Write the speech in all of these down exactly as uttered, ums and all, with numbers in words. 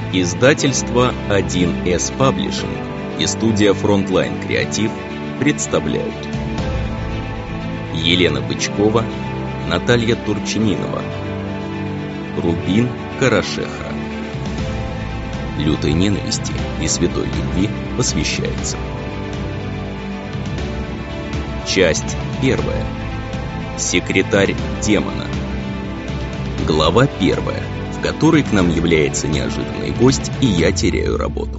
Издательство один эс Publishing и студия Frontline Creative представляют Елена Бычкова, Наталья Турчининова. Рубин Карашехра. Лютой ненависти и святой любви посвящается. Часть первая. Секретарь демона. Глава первая, в которой к нам является неожиданный гость, и я теряю работу.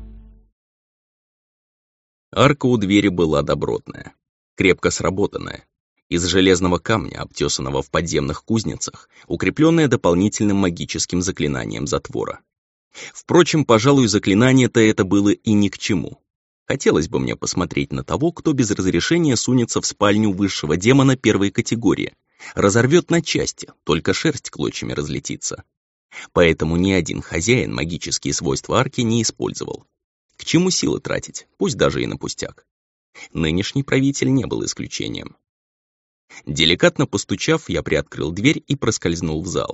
Арка у двери была добротная, крепко сработанная, из железного камня, обтесанного в подземных кузницах, укрепленная дополнительным магическим заклинанием затвора. Впрочем, пожалуй, заклинание-то это было и ни к чему. Хотелось бы мне посмотреть на того, кто без разрешения сунется в спальню высшего демона первой категории, разорвет на части, только шерсть клочьями разлетится. Поэтому ни один хозяин магические свойства арки не использовал. К чему силы тратить, пусть даже и на пустяк. Нынешний правитель не был исключением. Деликатно постучав, я приоткрыл дверь и проскользнул в зал.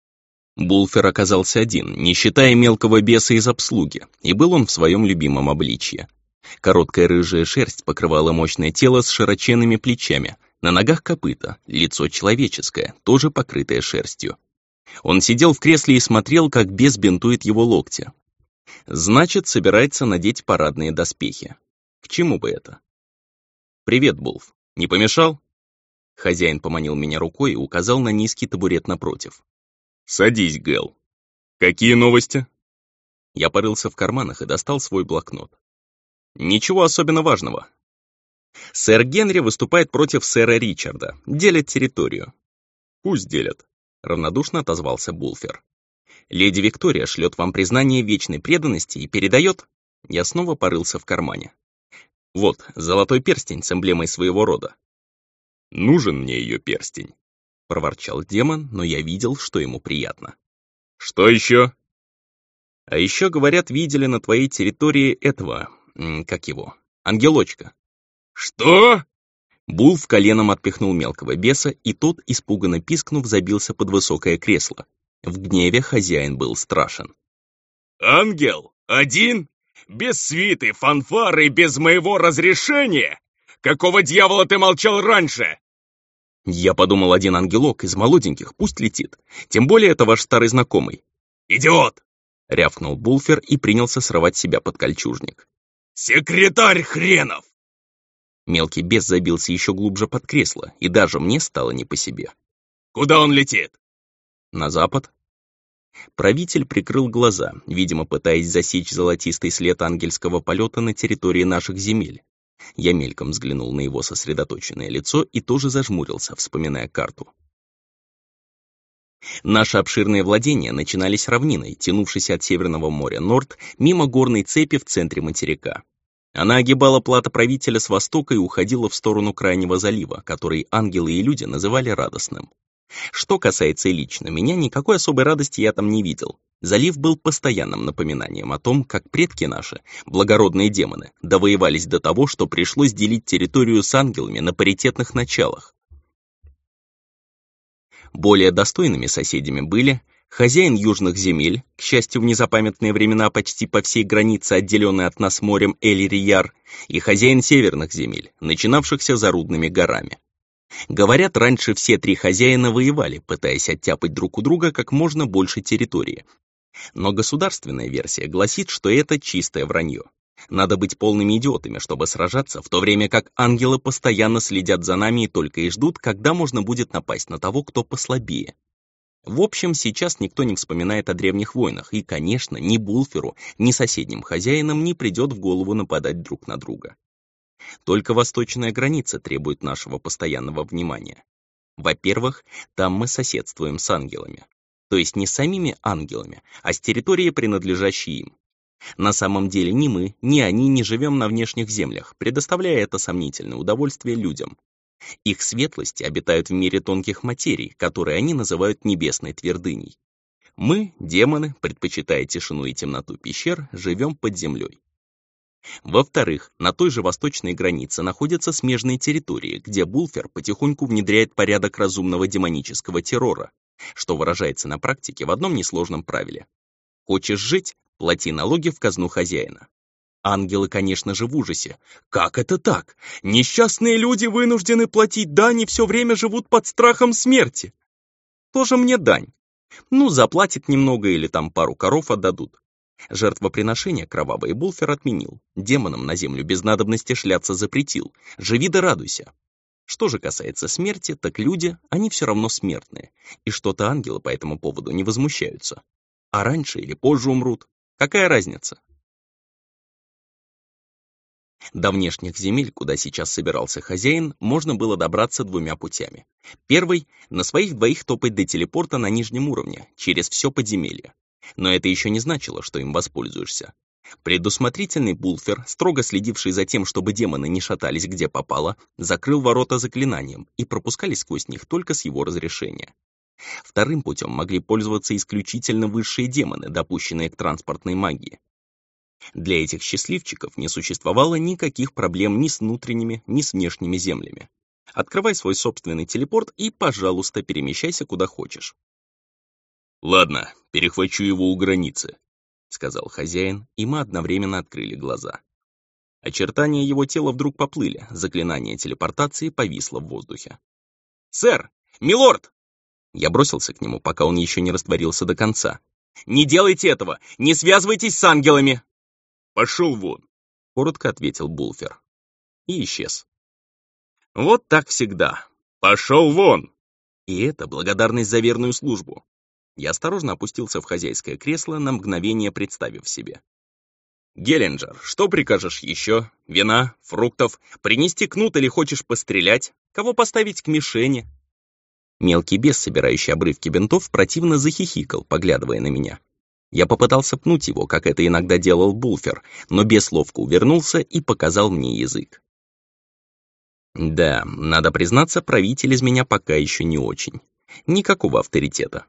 Булфер оказался один, не считая мелкого беса из обслуги, и был он в своем любимом обличье. Короткая рыжая шерсть покрывала мощное тело с широченными плечами, на ногах копыта, лицо человеческое, тоже покрытое шерстью. Он сидел в кресле и смотрел, как бес бинтует его локти. Значит, собирается надеть парадные доспехи. К чему бы это? «Привет, Булф. Не помешал?» Хозяин поманил меня рукой и указал на низкий табурет напротив. «Садись, Гэл. Какие новости?» Я порылся в карманах и достал свой блокнот. «Ничего особенно важного. Сэр Генри выступает против сэра Ричарда, делят территорию». «Пусть делят», — равнодушно отозвался Булфер. «Леди Виктория шлет вам признание вечной преданности и передает...» Я снова порылся в кармане. «Вот, золотой перстень с эмблемой своего рода». «Нужен мне ее перстень», — проворчал демон, но я видел, что ему приятно. «Что еще?» «А еще, говорят, видели на твоей территории этого... как его? Ангелочка». «Что?» Булф коленом отпихнул мелкого беса, и тот, испуганно пискнув, забился под высокое кресло. В гневе хозяин был страшен. «Ангел? Один? Без свиты, фанфары, без моего разрешения? Какого дьявола ты молчал раньше?» «Я подумал, один ангелок из молоденьких пусть летит. Тем более это ваш старый знакомый». «Идиот!» — рявкнул Булфер и принялся срывать себя под кольчужник. «Секретарь хренов!» Мелкий бес забился еще глубже под кресло, и даже мне стало не по себе. «Куда он летит?» «На запад». Правитель прикрыл глаза, видимо, пытаясь засечь золотистый след ангельского полета на территории наших земель. Я мельком взглянул на его сосредоточенное лицо и тоже зажмурился, вспоминая карту. Наши обширные владения начинались равниной, тянувшейся от Северного моря Норд мимо горной цепи в центре материка. Она огибала плато правителя с востока и уходила в сторону крайнего залива, который ангелы и люди называли радостным. Что касается лично меня, никакой особой радости я там не видел. Залив был постоянным напоминанием о том, как предки наши, благородные демоны, довоевались до того, что пришлось делить территорию с ангелами на паритетных началах. Более достойными соседями были хозяин южных земель, к счастью, в незапамятные времена почти по всей границе, отделенный от нас морем Эль-Рияр, и хозяин северных земель, начинавшихся за Рудными горами. Говорят, раньше все три хозяина воевали, пытаясь оттяпать друг у друга как можно больше территории. Но государственная версия гласит, что это чистое вранье. Надо быть полными идиотами, чтобы сражаться, в то время как ангелы постоянно следят за нами и только и ждут, когда можно будет напасть на того, кто послабее. В общем, сейчас никто не вспоминает о древних войнах, и, конечно, ни Булферу, ни соседним хозяинам не придет в голову нападать друг на друга. Только восточная граница требует нашего постоянного внимания. Во-первых, там мы соседствуем с ангелами. То есть не с самими ангелами, а с территорией, принадлежащей им. На самом деле ни мы, ни они не живем на внешних землях, предоставляя это сомнительное удовольствие людям. Их светлости обитают в мире тонких материй, которые они называют небесной твердыней. Мы, демоны, предпочитая тишину и темноту пещер, живем под землей. Во-вторых, на той же восточной границе находятся смежные территории, где Булфер потихоньку внедряет порядок разумного демонического террора, что выражается на практике в одном несложном правиле. Хочешь жить? Плати налоги в казну хозяина. Ангелы, конечно же, в ужасе. Как это так? Несчастные люди вынуждены платить дань и все время живут под страхом смерти. Тоже мне дань. Ну, заплатит немного или там пару коров отдадут. Жертвоприношение кровавый Булфер отменил. Демонам на землю без надобности шляться запретил. Живи да радуйся. Что же касается смерти, так люди, они все равно смертные. И что-то ангелы по этому поводу не возмущаются. А раньше или позже умрут. Какая разница? До внешних земель, куда сейчас собирался хозяин, можно было добраться двумя путями. Первый — на своих двоих топать до телепорта на нижнем уровне, через все подземелье. Но это еще не значило, что им воспользуешься. Предусмотрительный Булфер, строго следивший за тем, чтобы демоны не шатались где попало, закрыл ворота заклинанием, и пропускались сквозь них только с его разрешения. Вторым путем могли пользоваться исключительно высшие демоны, допущенные к транспортной магии. Для этих счастливчиков не существовало никаких проблем ни с внутренними, ни с внешними землями. Открывай свой собственный телепорт и, пожалуйста, перемещайся куда хочешь. «Ладно, перехвачу его у границы», — сказал хозяин, и мы одновременно открыли глаза. Очертания его тела вдруг поплыли, заклинание телепортации повисло в воздухе. «Сэр! Милорд!» Я бросился к нему, пока он еще не растворился до конца. «Не делайте этого! Не связывайтесь с ангелами!» «Пошел вон!» — коротко ответил Булфер. И исчез. Вот так всегда. «Пошел вон!» И это благодарность за верную службу. Я осторожно опустился в хозяйское кресло, на мгновение представив себе. «Геллинджер, что прикажешь еще? Вина, фруктов? Принести кнут или хочешь пострелять? Кого поставить к мишени?» Мелкий бес, собирающий обрывки бинтов, противно захихикал, поглядывая на меня. Я попытался пнуть его, как это иногда делал Булфер, но бес ловко увернулся и показал мне язык. Да, надо признаться, правитель из меня пока еще не очень. Никакого авторитета.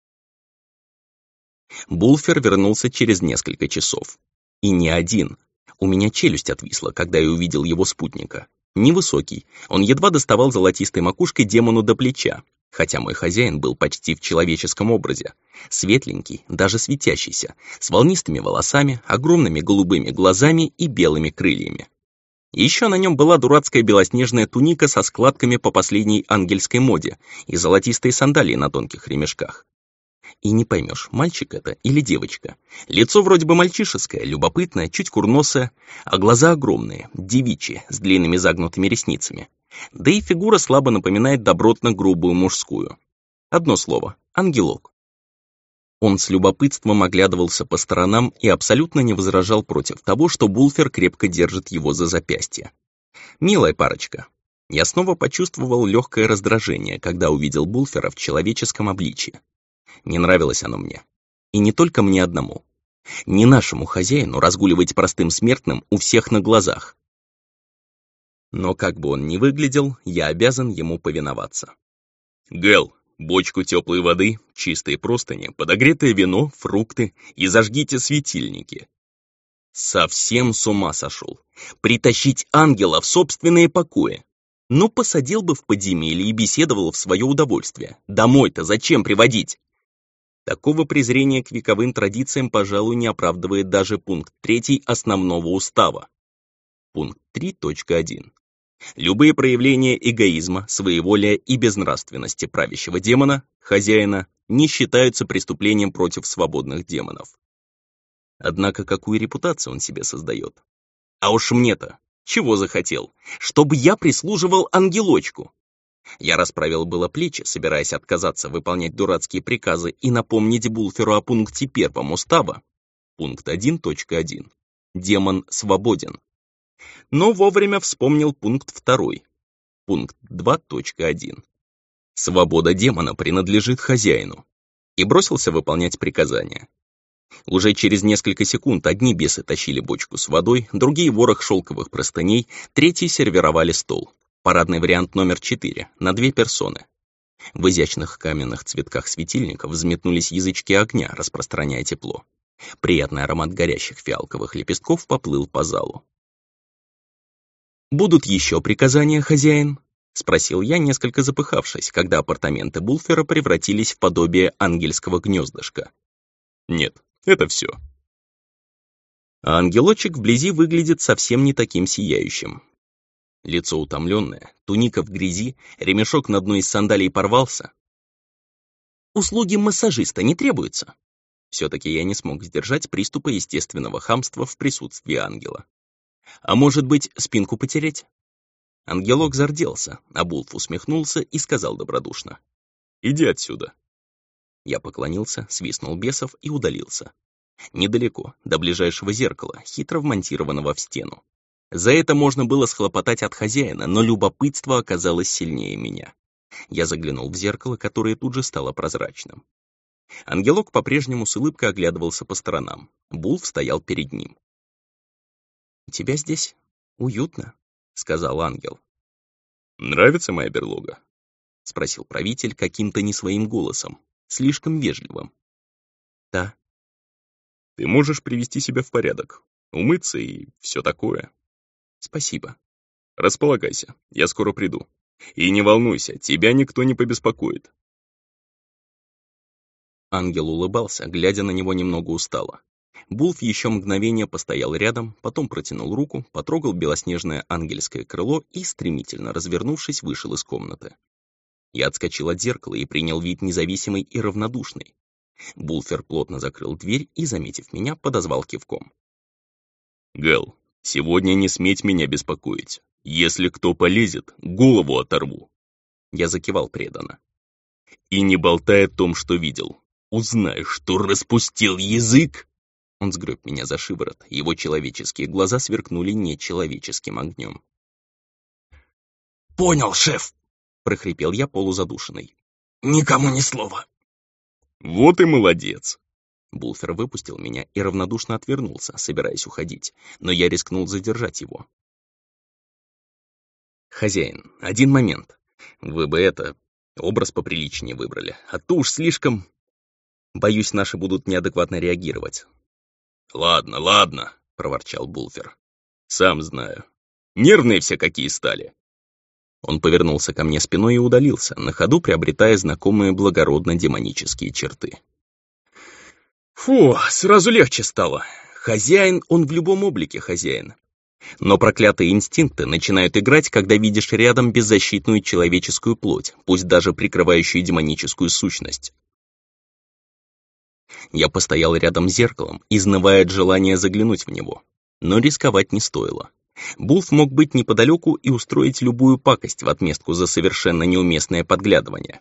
Булфер вернулся через несколько часов. И не один. У меня челюсть отвисла, когда я увидел его спутника. Невысокий, он едва доставал золотистой макушкой демону до плеча, хотя мой хозяин был почти в человеческом образе. Светленький, даже светящийся, с волнистыми волосами, огромными голубыми глазами и белыми крыльями. Еще на нем была дурацкая белоснежная туника со складками по последней ангельской моде и золотистые сандалии на тонких ремешках. И не поймешь, мальчик это или девочка. Лицо вроде бы мальчишеское, любопытное, чуть курносое, а глаза огромные, девичьи, с длинными загнутыми ресницами. Да и фигура слабо напоминает добротно-грубую мужскую. Одно слово — ангелок. Он с любопытством оглядывался по сторонам и абсолютно не возражал против того, что Булфер крепко держит его за запястье. Милая парочка. Я снова почувствовал легкое раздражение, когда увидел Булфера в человеческом обличье. Не нравилось оно мне. И не только мне одному. Не нашему хозяину разгуливать простым смертным у всех на глазах. Но как бы он ни выглядел, я обязан ему повиноваться. «Гэл, бочку теплой воды, чистые простыни, подогретое вино, фрукты и зажгите светильники». Совсем с ума сошел. Притащить ангела в собственные покои. Ну, посадил бы в подземелье и беседовал в свое удовольствие. Домой-то зачем приводить? Такого презрения к вековым традициям, пожалуй, не оправдывает даже пункт третий основного устава. Пункт три точка один. Любые проявления эгоизма, своеволия и безнравственности правящего демона, хозяина, не считаются преступлением против свободных демонов. Однако какую репутацию он себе создает? А уж мне-то чего захотел? Чтобы я прислуживал ангелочку. Я расправил было плечи, собираясь отказаться выполнять дурацкие приказы и напомнить Булферу о пункте первом устава. Пункт один точка один. Демон свободен. Но вовремя вспомнил пункт второй. Пункт два точка один. Свобода демона принадлежит хозяину. И бросился выполнять приказания. Уже через несколько секунд одни бесы тащили бочку с водой, другие ворох шелковых простыней, третьи сервировали стол. Парадный вариант номер четыре, на две персоны. В изящных каменных цветках светильников взметнулись язычки огня, распространяя тепло. Приятный аромат горящих фиалковых лепестков поплыл по залу. «Будут еще приказания, хозяин?» — спросил я, несколько запыхавшись, когда апартаменты Булфера превратились в подобие ангельского гнездышка. «Нет, Это все. А ангелочек вблизи выглядит совсем не таким сияющим. Лицо утомленное, туника в грязи, ремешок на одной из сандалий порвался. Услуги массажиста не требуются. Все-таки я не смог сдержать приступа естественного хамства в присутствии ангела. А может быть, спинку потереть? Ангелок зарделся, а Булф усмехнулся и сказал добродушно: «Иди отсюда». Я поклонился, свистнул бесов и удалился. Недалеко, до ближайшего зеркала, хитро вмонтированного в стену. За это можно было схлопотать от хозяина, но любопытство оказалось сильнее меня. Я заглянул в зеркало, которое тут же стало прозрачным. Ангелок по-прежнему с улыбкой оглядывался по сторонам. Булф стоял перед ним. «У тебя здесь уютно», — сказал ангел. «Нравится моя берлога?» — спросил правитель каким-то не своим голосом, слишком вежливым. «Да». «Ты можешь привести себя в порядок, умыться и все такое?» «Спасибо». «Располагайся, я скоро приду. И не волнуйся, тебя никто не побеспокоит». Ангел улыбался, глядя на него немного устало. Булф еще мгновение постоял рядом, потом протянул руку, потрогал белоснежное ангельское крыло и, стремительно развернувшись, вышел из комнаты. Я отскочил от зеркала и принял вид независимый и равнодушный. Булфер плотно закрыл дверь и, заметив меня, подозвал кивком. «Гэл, сегодня не сметь меня беспокоить. Если кто полезет, голову оторву». Я закивал преданно. «И не болтай о том, что видел. Узнай, что распустил язык!» Он сгреб меня за шиворот, его человеческие глаза сверкнули нечеловеческим огнем. «Понял, шеф!» — прохрипел я полузадушенный. «Никому ни слова!» «Вот и молодец!» Булфер выпустил меня и равнодушно отвернулся, собираясь уходить, но я рискнул задержать его. «Хозяин, один момент. Вы бы это, образ поприличнее выбрали, а то уж слишком... Боюсь, наши будут неадекватно реагировать». «Ладно, ладно», — проворчал Булфер. «Сам знаю. Нервные все какие стали». Он повернулся ко мне спиной и удалился, на ходу приобретая знакомые благородно-демонические черты. Фу, сразу легче стало. Хозяин, он в любом облике хозяин. Но проклятые инстинкты начинают играть, когда видишь рядом беззащитную человеческую плоть, пусть даже прикрывающую демоническую сущность. Я постоял рядом с зеркалом, изнывая от желания заглянуть в него. Но рисковать не стоило. Булф мог быть неподалеку и устроить любую пакость в отместку за совершенно неуместное подглядывание.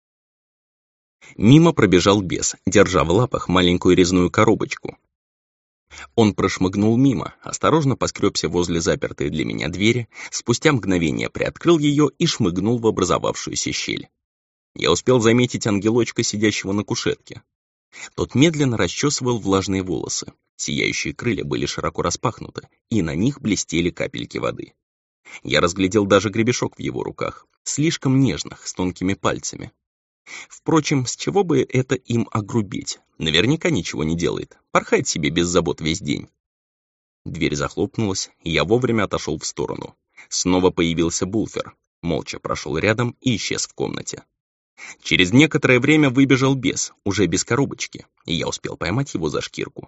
Мимо пробежал бес, держа в лапах маленькую резную коробочку. Он прошмыгнул мимо, осторожно поскребся возле запертой для меня двери, спустя мгновение приоткрыл ее и шмыгнул в образовавшуюся щель. Я успел заметить ангелочка, сидящего на кушетке. Тот медленно расчесывал влажные волосы. Сияющие крылья были широко распахнуты, и на них блестели капельки воды. Я разглядел даже гребешок в его руках, слишком нежных, с тонкими пальцами. Впрочем, с чего бы это им огрубить? Наверняка ничего не делает, порхает себе без забот весь день. Дверь захлопнулась, и я вовремя отошел в сторону. Снова появился Булфер, молча прошел рядом и исчез в комнате. Через некоторое время выбежал бес, уже без коробочки, и я успел поймать его за шкирку.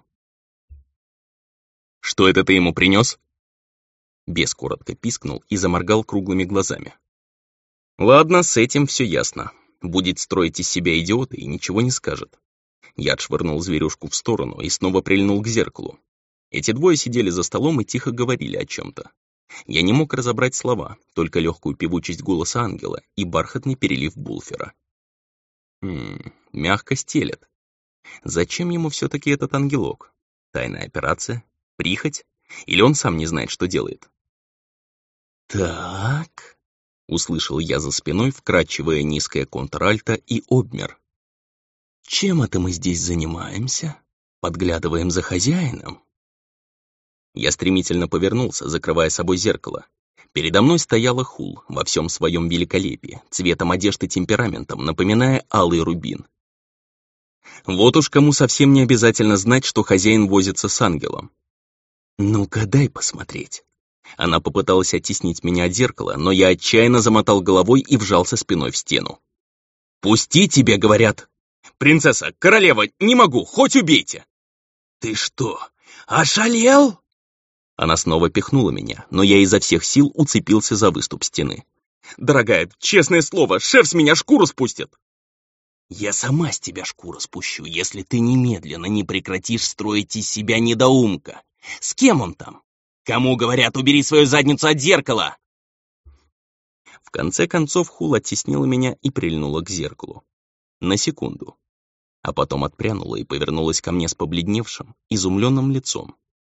«Что это ты ему принес?» Бес коротко пискнул и заморгал круглыми глазами. «Ладно, с этим все ясно. Будет строить из себя идиота и ничего не скажет». Я отшвырнул зверюшку в сторону и снова прильнул к зеркалу. Эти двое сидели за столом и тихо говорили о чем-то. Я не мог разобрать слова, только легкую певучесть голоса ангела и бархатный перелив Булфера. Хм, мягко стелет. Зачем ему все-таки этот ангелок? Тайная операция? Прихоть? Или он сам не знает, что делает? «Так...» — услышал я за спиной вкрадчивое низкое контральто и обмер. «Чем это мы здесь занимаемся? Подглядываем за хозяином?» Я стремительно повернулся, закрывая собой зеркало. Передо мной стояла Хул во всем своем великолепии, цветом одежды темпераментом, напоминая алый рубин. Вот уж кому совсем не обязательно знать, что хозяин возится с ангелом. «Ну-ка, дай посмотреть». Она попыталась оттеснить меня от зеркала, но я отчаянно замотал головой и вжался спиной в стену. «Пусти, тебе говорят!» «Принцесса, королева, не могу, хоть убейте!» «Ты что, ошалел?» Она снова пихнула меня, но я изо всех сил уцепился за выступ стены. «Дорогая, честное слово, шеф с меня шкуру спустит!» «Я сама с тебя шкуру спущу, если ты немедленно не прекратишь строить из себя недоумка. С кем он там? Кому говорят, убери свою задницу от зеркала?» В конце концов Хул оттеснила меня и прильнула к зеркалу. На секунду. А потом отпрянула и повернулась ко мне с побледневшим, изумленным лицом.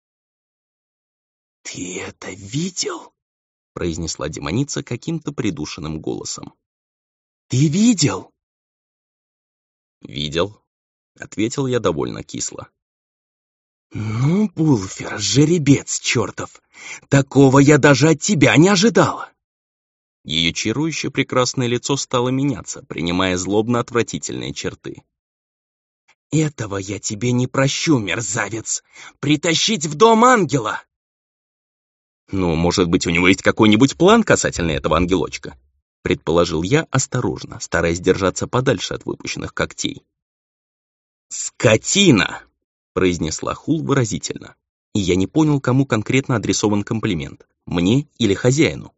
«Ты это видел?» — произнесла демоница каким-то придушенным голосом. «Ты видел?» «Видел», — ответил я довольно кисло. «Ну, Булфер, жеребец чертов! Такого я даже от тебя не ожидала!» Ее чарующе прекрасное лицо стало меняться, принимая злобно-отвратительные черты. «Этого я тебе не прощу, мерзавец! Притащить в дом ангела!» «Ну, может быть, у него есть какой-нибудь план касательно этого ангелочка?» — предположил я осторожно, стараясь держаться подальше от выпущенных когтей. «Скотина!» — произнесла Хул выразительно, и я не понял, кому конкретно адресован комплимент — мне или хозяину.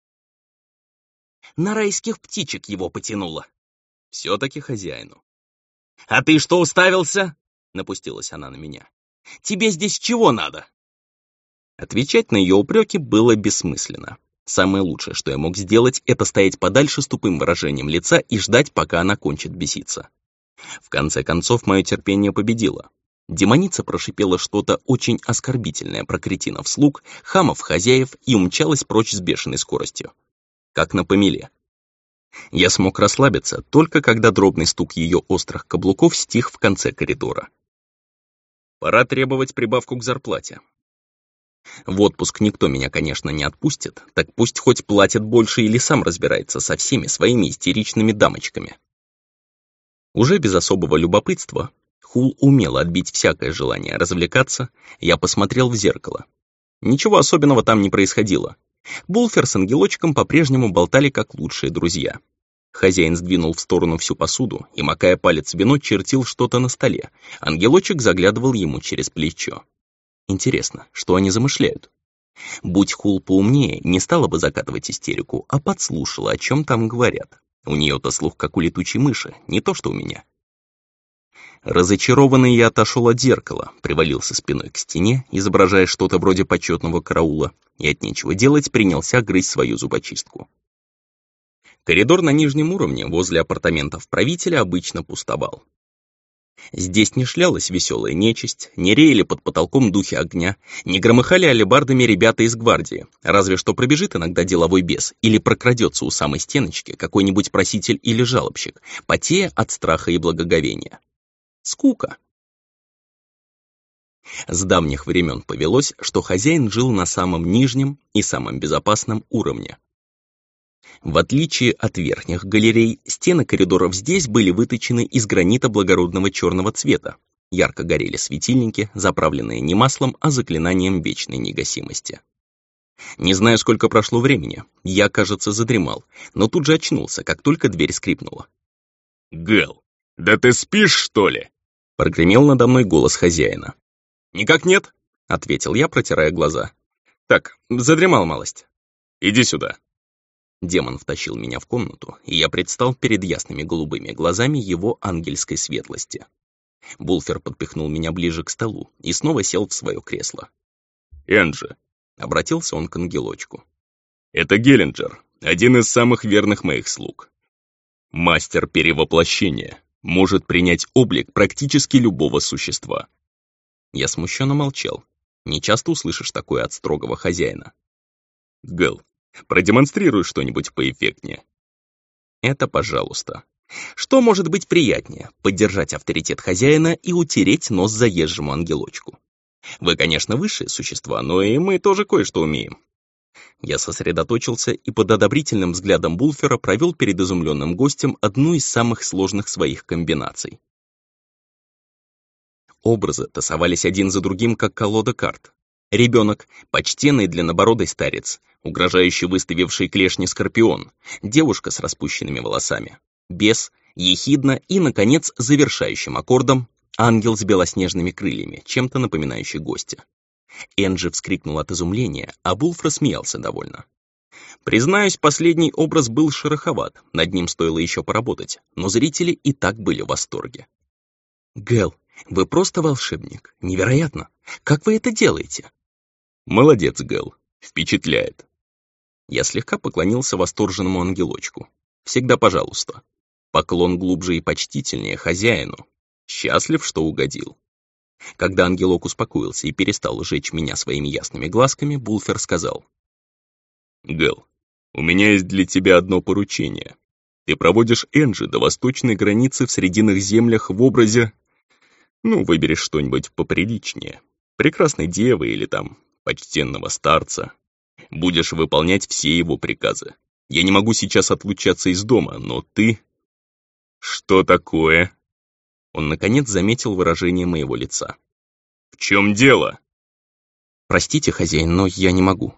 «На райских птичек его потянуло». «Все-таки хозяину». «А ты что уставился?» — напустилась она на меня. «Тебе здесь чего надо?» Отвечать на ее упреки было бессмысленно. Самое лучшее, что я мог сделать, это стоять подальше с тупым выражением лица и ждать, пока она кончит беситься. В конце концов, мое терпение победило. Демоница прошипела что-то очень оскорбительное про кретинов-слуг, хамов-хозяев и умчалась прочь с бешеной скоростью. Как на помеле. Я смог расслабиться, только когда дробный стук ее острых каблуков стих в конце коридора. Пора требовать прибавку к зарплате. В отпуск никто меня, конечно, не отпустит, так пусть хоть платит больше или сам разбирается со всеми своими истеричными дамочками. Уже без особого любопытства Хул умела отбить всякое желание развлекаться, я посмотрел в зеркало. Ничего особенного там не происходило. Булфер с ангелочком по-прежнему болтали как лучшие друзья. Хозяин сдвинул в сторону всю посуду и, макая палец в вино, чертил что-то на столе. Ангелочек заглядывал ему через плечо. Интересно, что они замышляют? Будь Хул поумнее, не стала бы закатывать истерику, а подслушала, о чем там говорят. У нее-то слух, как у летучей мыши, не то что у меня. Разочарованный я отошел от зеркала, привалился спиной к стене, изображая что-то вроде почетного караула, и от нечего делать принялся грызть свою зубочистку. Коридор на нижнем уровне возле апартаментов правителя обычно пустовал. Здесь не шлялась веселая нечисть, не реяли под потолком духи огня, не громыхали алебардами ребята из гвардии, разве что пробежит иногда деловой бес или прокрадется у самой стеночки какой-нибудь проситель или жалобщик, потея от страха и благоговения. Скука. С давних времен повелось, что хозяин жил на самом нижнем и самом безопасном уровне. В отличие от верхних галерей, стены коридоров здесь были выточены из гранита благородного черного цвета. Ярко горели светильники, заправленные не маслом, а заклинанием вечной негасимости. Не знаю, сколько прошло времени, я, кажется, задремал, но тут же очнулся, как только дверь скрипнула. «Гэл, да ты спишь, что ли?» — прогремел надо мной голос хозяина. «Никак нет», — ответил я, протирая глаза. «Так, задремал малость. Иди сюда». Демон втащил меня в комнату, и я предстал перед ясными голубыми глазами его ангельской светлости. Булфер подпихнул меня ближе к столу и снова сел в свое кресло. «Энджи», — обратился он к ангелочку. «Это Геллинджер, один из самых верных моих слуг. Мастер перевоплощения, может принять облик практически любого существа». Я смущенно молчал. Не часто услышишь такое от строгого хозяина. «Гэл, продемонстрируй что-нибудь поэффектнее». «Это пожалуйста». Что может быть приятнее — поддержать авторитет хозяина и утереть нос заезжему ангелочку? Вы, конечно, высшие существа, но и мы тоже кое-что умеем. Я сосредоточился и под одобрительным взглядом Булфера провел перед изумленным гостем одну из самых сложных своих комбинаций. Образы тасовались один за другим, как колода карт. Ребенок, почтенный длиннобородый старец, угрожающий выставивший клешни скорпион, девушка с распущенными волосами, бес, ехидна и, наконец, завершающим аккордом ангел с белоснежными крыльями, чем-то напоминающий гостя. Энджи вскрикнул от изумления, а Вулф рассмеялся довольно. Признаюсь, последний образ был шероховат, над ним стоило еще поработать, но зрители и так были в восторге. «Гэл, вы просто волшебник. Невероятно. Как вы это делаете?» «Молодец, Гэл. Впечатляет». Я слегка поклонился восторженному ангелочку. Всегда пожалуйста. Поклон глубже и почтительнее хозяину. Счастлив, что угодил. Когда ангелок успокоился и перестал жечь меня своими ясными глазками, Булфер сказал: «Гэл, у меня есть для тебя одно поручение. Ты проводишь Энджи до восточной границы в Срединных землях в образе... Ну, выберешь что-нибудь поприличнее. Прекрасной девы или там почтенного старца. Будешь выполнять все его приказы. Я не могу сейчас отлучаться из дома, но ты...» «Что такое?» Он, наконец, заметил выражение моего лица. «В чем дело?» «Простите, хозяин, но я не могу».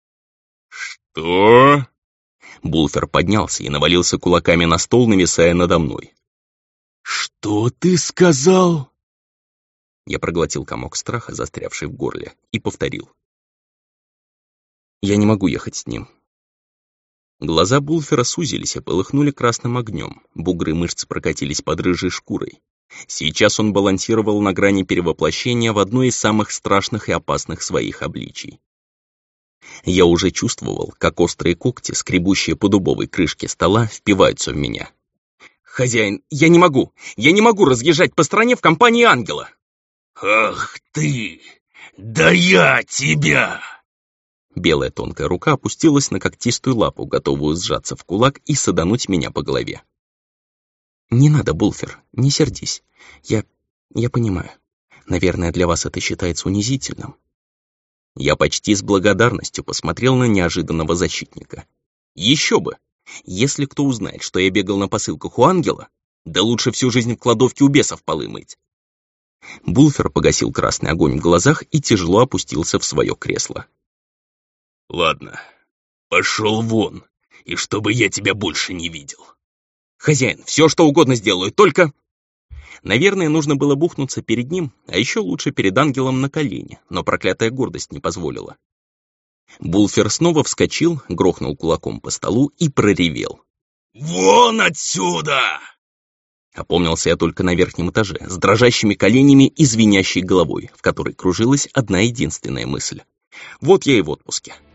«Что?» Булфер поднялся и навалился кулаками на стол, нависая надо мной. «Что ты сказал?» Я проглотил комок страха, застрявший в горле, и повторил. «Я не могу ехать с ним». Глаза Булфера сузились и полыхнули красным огнем, бугры мышц прокатились под рыжей шкурой. Сейчас он балансировал на грани перевоплощения в одно из самых страшных и опасных своих обличий. Я уже чувствовал, как острые когти, скребущие по дубовой крышке стола, впиваются в меня. «Хозяин, я не могу! Я не могу разъезжать по стране в компании ангела!» «Ах ты! Да я тебя!» Белая тонкая рука опустилась на когтистую лапу, готовую сжаться в кулак и садануть меня по голове. «Не надо, Булфер, не сердись. Я... я понимаю. Наверное, для вас это считается унизительным». Я почти с благодарностью посмотрел на неожиданного защитника. Еще бы! Если кто узнает, что я бегал на посылках у ангела, да лучше всю жизнь в кладовке у бесов полы мыть. Булфер погасил красный огонь в глазах и тяжело опустился в свое кресло. «Ладно, пошел вон, и чтобы я тебя больше не видел». «Хозяин, все что угодно сделаю, только...» Наверное, нужно было бухнуться перед ним, а еще лучше перед ангелом на колени, но проклятая гордость не позволила. Булфер снова вскочил, грохнул кулаком по столу и проревел. «Вон отсюда!» Опомнился я только на верхнем этаже, с дрожащими коленями и звенящей головой, в которой кружилась одна единственная мысль. Вот я и в отпуске.